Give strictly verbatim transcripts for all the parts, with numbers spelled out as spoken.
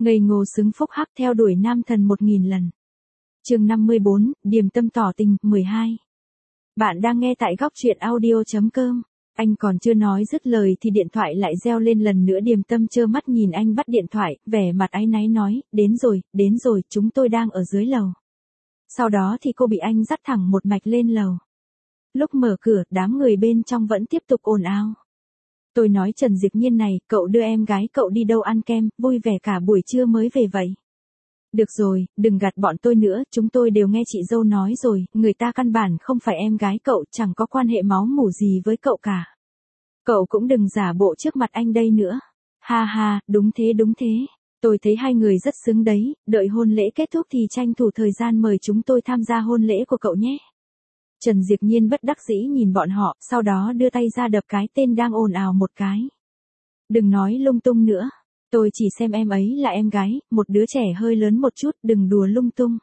Ngây ngô xứng phúc hắc theo đuổi nam thần một nghìn lần. Chương năm mươi bốn, Điềm Tâm tỏ tình, mười hai. Bạn đang nghe tại góc truyện audio chấm com. Anh còn chưa nói dứt lời thì điện thoại lại reo lên lần nữa. Điềm Tâm trơ mắt nhìn anh bắt điện thoại, vẻ mặt áy náy nói, đến rồi, đến rồi, chúng tôi đang ở dưới lầu. Sau đó thì cô bị anh dắt thẳng một mạch lên lầu. Lúc mở cửa, đám người bên trong vẫn tiếp tục ồn ào. Tôi nói Trần Diệp Nhiên này, cậu đưa em gái cậu đi đâu ăn kem, vui vẻ cả buổi trưa mới về vậy. Được rồi, đừng gạt bọn tôi nữa, chúng tôi đều nghe chị dâu nói rồi, người ta căn bản không phải em gái cậu, chẳng có quan hệ máu mủ gì với cậu cả. Cậu cũng đừng giả bộ trước mặt anh đây nữa. Ha ha, đúng thế đúng thế. Tôi thấy hai người rất xứng đấy, đợi hôn lễ kết thúc thì tranh thủ thời gian mời chúng tôi tham gia hôn lễ của cậu nhé. Trần Diệp Nhiên bất đắc dĩ nhìn bọn họ, sau đó đưa tay ra đập cái tên đang ồn ào một cái. Đừng nói lung tung nữa. Tôi chỉ xem em ấy là em gái, một đứa trẻ hơi lớn một chút, đừng đùa lung tung.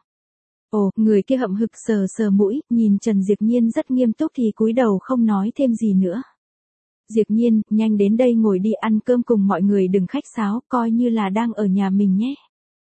Ồ, người kia hậm hực sờ sờ mũi, nhìn Trần Diệp Nhiên rất nghiêm túc thì cúi đầu không nói thêm gì nữa. Diệp Nhiên, nhanh đến đây ngồi đi ăn cơm cùng mọi người, đừng khách sáo, coi như là đang ở nhà mình nhé.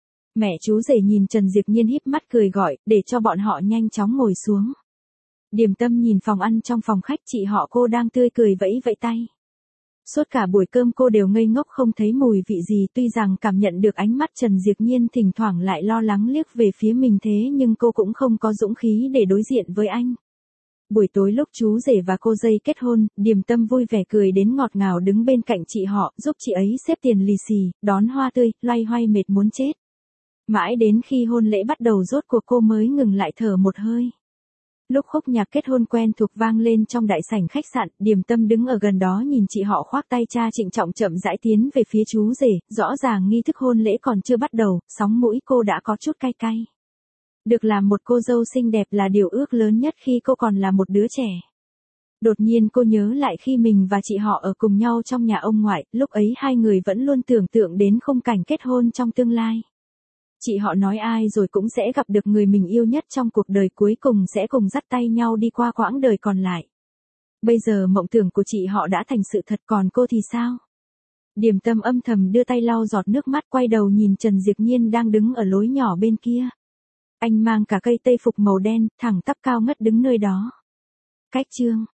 Mẹ chú rể nhìn Trần Diệp Nhiên híp mắt cười gọi, để cho bọn họ nhanh chóng ngồi xuống. Điềm Tâm nhìn phòng ăn trong phòng khách, chị họ cô đang tươi cười vẫy vẫy tay. Suốt cả buổi cơm cô đều ngây ngốc không thấy mùi vị gì, tuy rằng cảm nhận được ánh mắt Trần Diệp Nhiên thỉnh thoảng lại lo lắng liếc về phía mình thế nhưng cô cũng không có dũng khí để đối diện với anh. Buổi tối lúc chú rể và cô dây kết hôn, Điềm Tâm vui vẻ cười đến ngọt ngào đứng bên cạnh chị họ, giúp chị ấy xếp tiền lì xì, đón hoa tươi, loay hoay mệt muốn chết. Mãi đến khi hôn lễ bắt đầu rốt cuộc cô mới ngừng lại thở một hơi. Lúc khúc nhạc kết hôn quen thuộc vang lên trong đại sảnh khách sạn, Điềm Tâm đứng ở gần đó nhìn chị họ khoác tay cha trịnh trọng chậm rãi tiến về phía chú rể, rõ ràng nghi thức hôn lễ còn chưa bắt đầu, sóng mũi cô đã có chút cay cay. Được làm một cô dâu xinh đẹp là điều ước lớn nhất khi cô còn là một đứa trẻ. Đột nhiên cô nhớ lại khi mình và chị họ ở cùng nhau trong nhà ông ngoại, lúc ấy hai người vẫn luôn tưởng tượng đến khung cảnh kết hôn trong tương lai. Chị họ nói ai rồi cũng sẽ gặp được người mình yêu nhất trong cuộc đời, cuối cùng sẽ cùng dắt tay nhau đi qua quãng đời còn lại. Bây giờ mộng tưởng của chị họ đã thành sự thật, còn cô thì sao? Điềm Tâm âm thầm đưa tay lau giọt nước mắt, quay đầu nhìn Trần Diệp Nhiên đang đứng ở lối nhỏ bên kia. Anh mang cả cây tây phục màu đen, thẳng tắp cao ngất đứng nơi đó. Cách chương